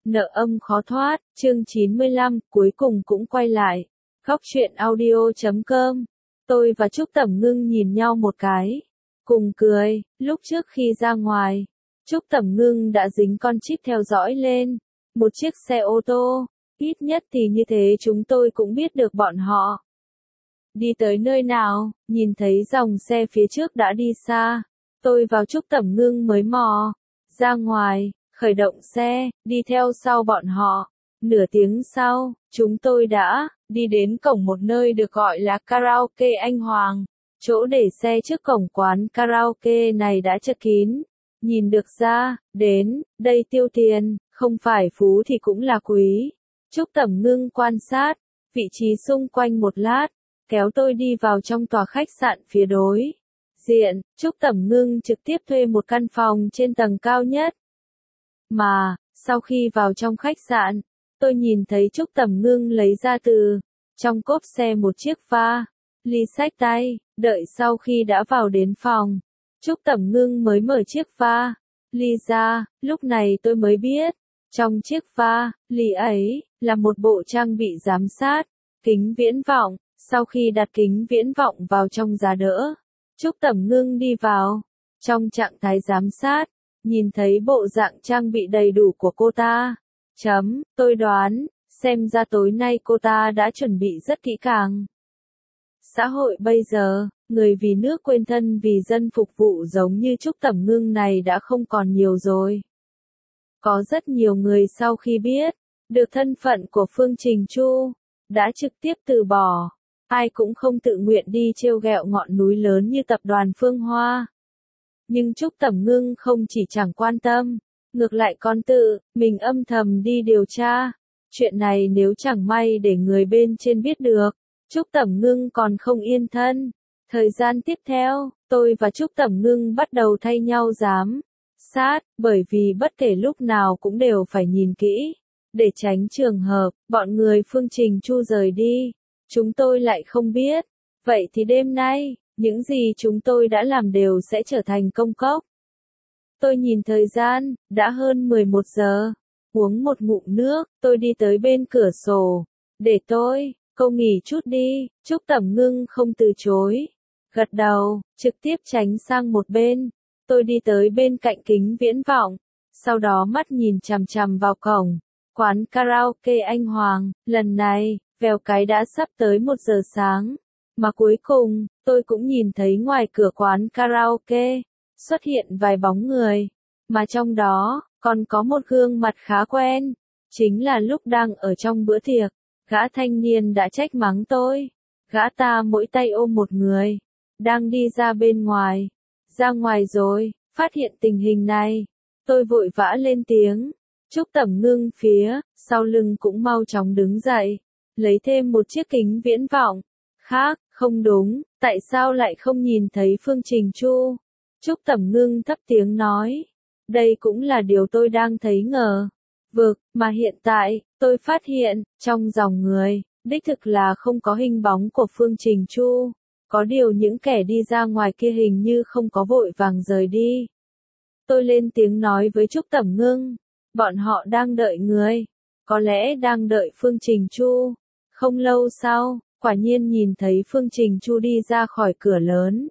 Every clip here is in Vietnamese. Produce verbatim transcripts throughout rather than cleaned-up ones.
Nợ âm khó thoát, chương chín mươi lăm, cuối cùng cũng quay lại. Góc truyện audio chấm com. Tôi và Trúc Tẩm Ngưng nhìn nhau một cái. Cùng cười, lúc trước khi ra ngoài, Trúc Tẩm Ngưng đã dính con chip theo dõi lên. Một chiếc xe ô tô, ít nhất thì như thế chúng tôi cũng biết được bọn họ. Đi tới nơi nào, nhìn thấy dòng xe phía trước đã đi xa. Tôi vào Trúc Tẩm Ngưng mới mò ra ngoài. Khởi động xe, đi theo sau bọn họ. Nửa tiếng sau, chúng tôi đã đi đến cổng một nơi được gọi là karaoke Anh Hoàng. Chỗ để xe trước cổng quán karaoke này đã chật kín. Nhìn được ra, đến đây tiêu tiền, không phải phú thì cũng là quý. Trúc Tẩm Ngưng quan sát vị trí xung quanh một lát, kéo tôi đi vào trong tòa khách sạn phía đối diện. Trúc Tẩm Ngưng trực tiếp thuê một căn phòng trên tầng cao nhất. Mà, sau khi vào trong khách sạn, tôi nhìn thấy Trúc Tẩm Ngưng lấy ra từ trong cốp xe một chiếc pha ly xách tay. Đợi sau khi đã vào đến phòng, Trúc Tẩm Ngưng mới mở chiếc pha ly ra. Lúc này tôi mới biết, trong chiếc pha ly ấy là một bộ trang bị giám sát, kính viễn vọng. Sau khi đặt kính viễn vọng vào trong giá đỡ, Trúc Tẩm Ngưng đi vào trong trạng thái giám sát. Nhìn thấy bộ dạng trang bị đầy đủ của cô ta. Chấm, tôi đoán, xem ra tối nay cô ta đã chuẩn bị rất kỹ càng. Xã hội bây giờ, người vì nước quên thân vì dân phục vụ giống như Trúc Tẩm Ngưng này đã không còn nhiều rồi. Có rất nhiều người sau khi biết được thân phận của Phương Trình Chu, đã trực tiếp từ bỏ. Ai cũng không tự nguyện đi trêu ghẹo ngọn núi lớn như tập đoàn Phương Hoa. Nhưng Trúc Tẩm Ngưng không chỉ chẳng quan tâm, ngược lại còn tự mình âm thầm đi điều tra. Chuyện này nếu chẳng may để người bên trên biết được, Trúc Tẩm Ngưng còn không yên thân. Thời gian tiếp theo, tôi và Trúc Tẩm Ngưng bắt đầu thay nhau giám sát, bởi vì bất kể lúc nào cũng đều phải nhìn kỹ, để tránh trường hợp bọn người Phương Trình Chu rời đi. Chúng tôi lại không biết. Vậy thì đêm nay, những gì chúng tôi đã làm đều sẽ trở thành công cốc. Tôi nhìn thời gian, đã hơn mười một giờ. Uống một ngụm nước, tôi đi tới bên cửa sổ. Để tôi, cô nghỉ chút đi. Trúc Tẩm Ngưng không từ chối. Gật đầu, trực tiếp tránh sang một bên. Tôi đi tới bên cạnh kính viễn vọng. Sau đó mắt nhìn chằm chằm vào cổng quán karaoke Anh Hoàng. Lần này, vèo cái đã sắp tới một giờ sáng. Mà cuối cùng, tôi cũng nhìn thấy ngoài cửa quán karaoke, xuất hiện vài bóng người. Mà trong đó, còn có một gương mặt khá quen. Chính là lúc đang ở trong bữa tiệc, gã thanh niên đã trách mắng tôi. Gã ta mỗi tay ôm một người, đang đi ra bên ngoài. Ra ngoài rồi, phát hiện tình hình này. Tôi vội vã lên tiếng. Trúc Tẩm Ngưng phía sau lưng cũng mau chóng đứng dậy, lấy thêm một chiếc kính viễn vọng. Khác, không đúng, tại sao lại không nhìn thấy Phương Trình Chu? Trúc Tẩm Ngưng thấp tiếng nói. Đây cũng là điều tôi đang thấy ngờ vực, mà hiện tại, tôi phát hiện, trong dòng người, đích thực là không có hình bóng của Phương Trình Chu. Có điều những kẻ đi ra ngoài kia hình như không có vội vàng rời đi. Tôi lên tiếng nói với Trúc Tẩm Ngưng. Bọn họ đang đợi người. Có lẽ đang đợi Phương Trình Chu. Không lâu sau, quả nhiên nhìn thấy Phương Trình Chu đi ra khỏi cửa lớn.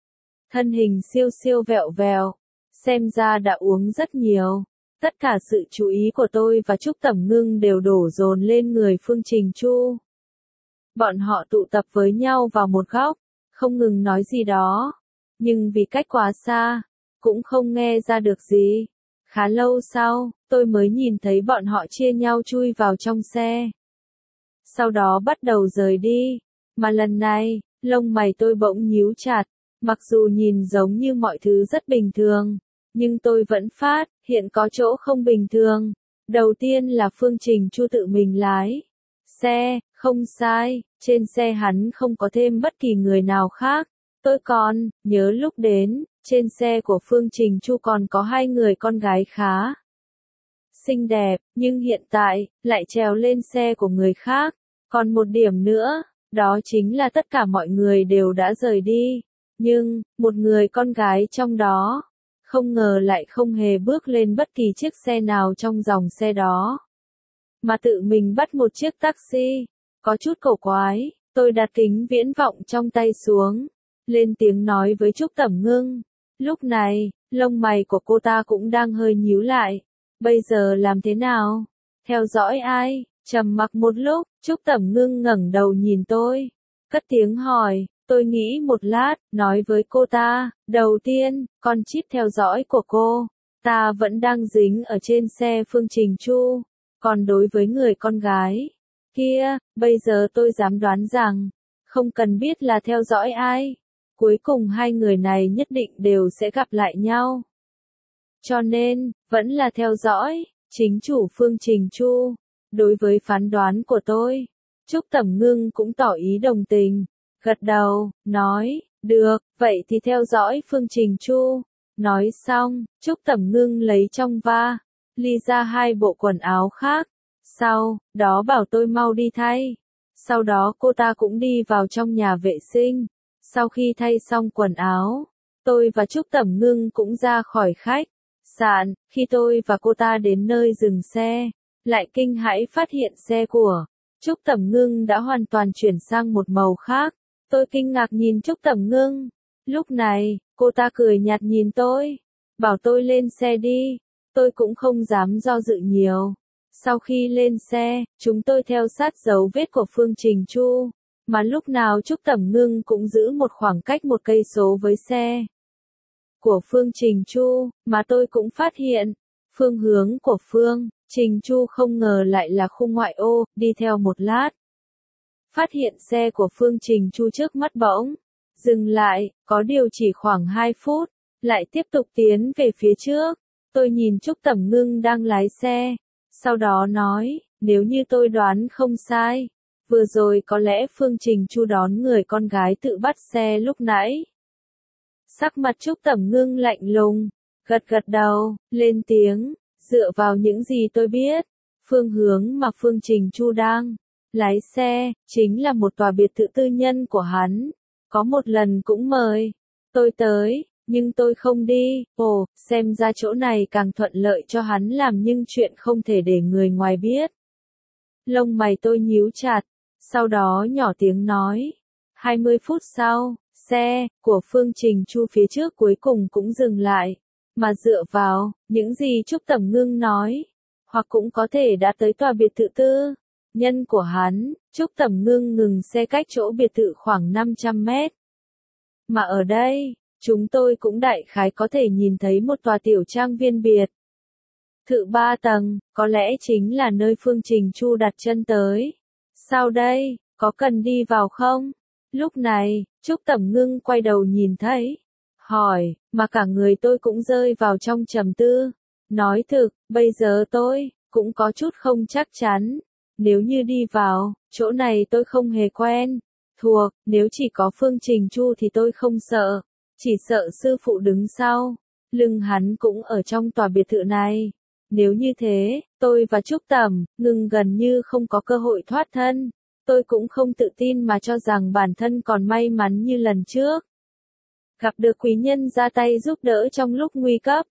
Thân hình siêu siêu vẹo vẹo, xem ra đã uống rất nhiều. Tất cả sự chú ý của tôi và Trúc Tẩm Ngưng đều đổ dồn lên người Phương Trình Chu. Bọn họ tụ tập với nhau vào một góc, không ngừng nói gì đó. Nhưng vì cách quá xa, cũng không nghe ra được gì. Khá lâu sau, tôi mới nhìn thấy bọn họ chia nhau chui vào trong xe. Sau đó bắt đầu rời đi. Mà lần này, lông mày tôi bỗng nhíu chặt. Mặc dù nhìn giống như mọi thứ rất bình thường, nhưng tôi vẫn phát hiện có chỗ không bình thường. Đầu tiên là Phương Trình Chu tự mình lái xe, không sai, trên xe hắn không có thêm bất kỳ người nào khác. Tôi còn nhớ lúc đến, trên xe của Phương Trình Chu còn có hai người con gái khá xinh đẹp, nhưng hiện tại, lại trèo lên xe của người khác. Còn một điểm nữa, đó chính là tất cả mọi người đều đã rời đi. Nhưng, một người con gái trong đó, không ngờ lại không hề bước lên bất kỳ chiếc xe nào trong dòng xe đó, mà tự mình bắt một chiếc taxi. Có chút cổ quái, tôi đặt kính viễn vọng trong tay xuống, lên tiếng nói với Trúc Tẩm Ngưng. Lúc này, lông mày của cô ta cũng đang hơi nhíu lại. Bây giờ làm thế nào? Theo dõi ai? Trầm mặc một lúc, Trúc Tẩm Ngưng ngẩng đầu nhìn tôi, cất tiếng hỏi. Tôi nghĩ một lát, nói với cô ta, đầu tiên, con chip theo dõi của cô, ta vẫn đang dính ở trên xe Phương Trình Chu, còn đối với người con gái kia, bây giờ tôi dám đoán rằng, không cần biết là theo dõi ai, cuối cùng hai người này nhất định đều sẽ gặp lại nhau. Cho nên, vẫn là theo dõi, chính chủ Phương Trình Chu. Đối với phán đoán của tôi, Trúc Tẩm Ngưng cũng tỏ ý đồng tình, gật đầu, nói, được, vậy thì theo dõi Phương Trình Chu. Nói xong, Trúc Tẩm Ngưng lấy trong va, ly ra hai bộ quần áo khác, sau đó bảo tôi mau đi thay. Sau đó cô ta cũng đi vào trong nhà vệ sinh. Sau khi thay xong quần áo, tôi và Trúc Tẩm Ngưng cũng ra khỏi khách sạn. Khi tôi và cô ta đến nơi dừng xe, lại kinh hãi phát hiện xe của Trúc Tẩm Ngưng đã hoàn toàn chuyển sang một màu khác. Tôi kinh ngạc nhìn Trúc Tẩm Ngưng. Lúc này, cô ta cười nhạt nhìn tôi, bảo tôi lên xe đi. Tôi cũng không dám do dự nhiều. Sau khi lên xe, chúng tôi theo sát dấu vết của Phương Trình Chu, mà lúc nào Trúc Tẩm Ngưng cũng giữ một khoảng cách một cây số với xe của Phương Trình Chu, mà tôi cũng phát hiện, phương hướng của Phương Trình Chu không ngờ lại là khu ngoại ô. Đi theo một lát, phát hiện xe của Phương Trình Chu trước mắt bỗng dừng lại, có điều chỉ khoảng hai phút, lại tiếp tục tiến về phía trước. Tôi nhìn Trúc Tẩm Ngưng đang lái xe, sau đó nói, nếu như tôi đoán không sai, vừa rồi có lẽ Phương Trình Chu đón người con gái tự bắt xe lúc nãy. Sắc mặt Trúc Tẩm Ngưng lạnh lùng, gật gật đầu, lên tiếng, dựa vào những gì tôi biết, phương hướng mà Phương Trình Chu đang lái xe, chính là một tòa biệt thự tư nhân của hắn. Có một lần cũng mời tôi tới, nhưng tôi không đi. Ồ, xem ra chỗ này càng thuận lợi cho hắn làm nhưng chuyện không thể để người ngoài biết. Lông mày tôi nhíu chặt, sau đó nhỏ tiếng nói. hai mươi phút sau, xe của Phương Trình Chu phía trước cuối cùng cũng dừng lại, mà dựa vào những gì Trúc Tẩm Ngưng nói, hoặc cũng có thể đã tới tòa biệt thự tư nhân của hắn. Trúc Tẩm Ngưng ngừng xe cách chỗ biệt thự khoảng năm trăm mét. Mà ở đây, chúng tôi cũng đại khái có thể nhìn thấy một tòa tiểu trang viên biệt thự ba tầng, có lẽ chính là nơi Phương Trình Chu đặt chân tới. Sao đây, có cần đi vào không? Lúc này, Trúc Tẩm Ngưng quay đầu nhìn thấy, hỏi, mà cả người tôi cũng rơi vào trong trầm tư. Nói thực, bây giờ tôi cũng có chút không chắc chắn. Nếu như đi vào, chỗ này tôi không hề quen thuộc, nếu chỉ có Phương Trình Chu thì tôi không sợ, chỉ sợ sư phụ đứng sau lưng hắn cũng ở trong tòa biệt thự này. Nếu như thế, tôi và Trúc Tẩm Ngưng gần như không có cơ hội thoát thân. Tôi cũng không tự tin mà cho rằng bản thân còn may mắn như lần trước, gặp được quý nhân ra tay giúp đỡ trong lúc nguy cấp.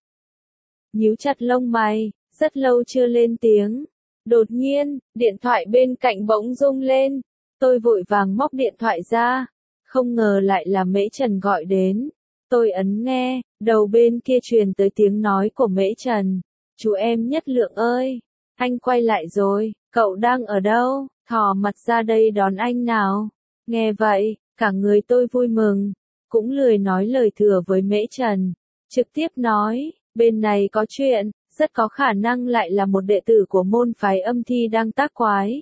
Nhíu chặt lông mày, rất lâu chưa lên tiếng. Đột nhiên, điện thoại bên cạnh bỗng rung lên. Tôi vội vàng móc điện thoại ra, không ngờ lại là Mễ Trần gọi đến. Tôi ấn nghe, đầu bên kia truyền tới tiếng nói của Mễ Trần. Chú em Nhất Lượng ơi, anh quay lại rồi, cậu đang ở đâu? Thò mặt ra đây đón anh nào. Nghe vậy, cả người tôi vui mừng, cũng lười nói lời thừa với Mễ Trần. Trực tiếp nói, bên này có chuyện, rất có khả năng lại là một đệ tử của môn phái Âm Thi đang tác quái.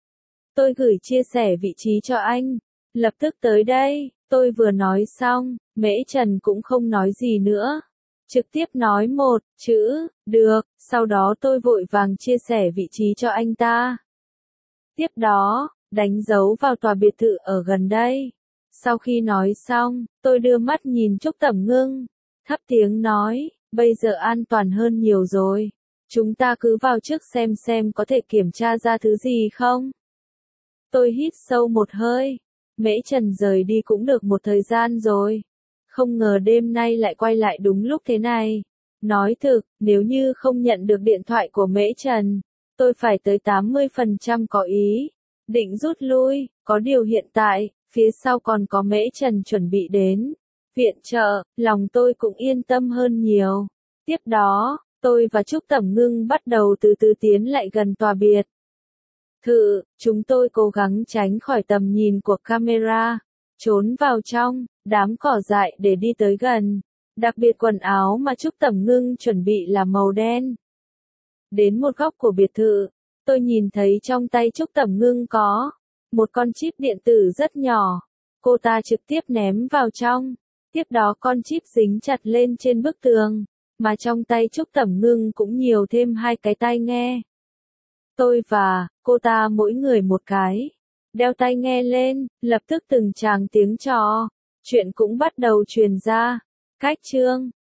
Tôi gửi chia sẻ vị trí cho anh, lập tức tới đây. Tôi vừa nói xong, Mễ Trần cũng không nói gì nữa, trực tiếp nói một chữ, được. Sau đó tôi vội vàng chia sẻ vị trí cho anh ta. Tiếp đó, đánh dấu vào tòa biệt thự ở gần đây. Sau khi nói xong, tôi đưa mắt nhìn Trúc Tẩm Ngưng, thấp tiếng nói, bây giờ an toàn hơn nhiều rồi. Chúng ta cứ vào trước xem xem có thể kiểm tra ra thứ gì không. Tôi hít sâu một hơi. Mễ Trần rời đi cũng được một thời gian rồi. không ngờ đêm nay lại quay lại đúng lúc thế này. Nói thực, nếu như không nhận được điện thoại của Mễ Trần, tôi phải tới tám mươi phần trăm có ý định rút lui, có điều hiện tại, phía sau còn có Mễ Trần chuẩn bị đến viện trợ, lòng tôi cũng yên tâm hơn nhiều. Tiếp đó, tôi và Trúc Tẩm Ngưng bắt đầu từ từ tiến lại gần tòa biệt thự, chúng tôi cố gắng tránh khỏi tầm nhìn của camera, trốn vào trong đám cỏ dại để đi tới gần. Đặc biệt quần áo mà Trúc Tẩm Ngưng chuẩn bị là màu đen. Đến một góc của biệt thự, tôi nhìn thấy trong tay Trúc Tẩm Ngưng có một con chip điện tử rất nhỏ. Cô ta trực tiếp ném vào trong. Tiếp đó con chip dính chặt lên trên bức tường, mà trong tay Trúc Tẩm Ngưng cũng nhiều thêm hai cái tai nghe. Tôi và cô ta mỗi người một cái. Đeo tai nghe lên, lập tức từng tràng tiếng trò chuyện cũng bắt đầu truyền ra. Cách chương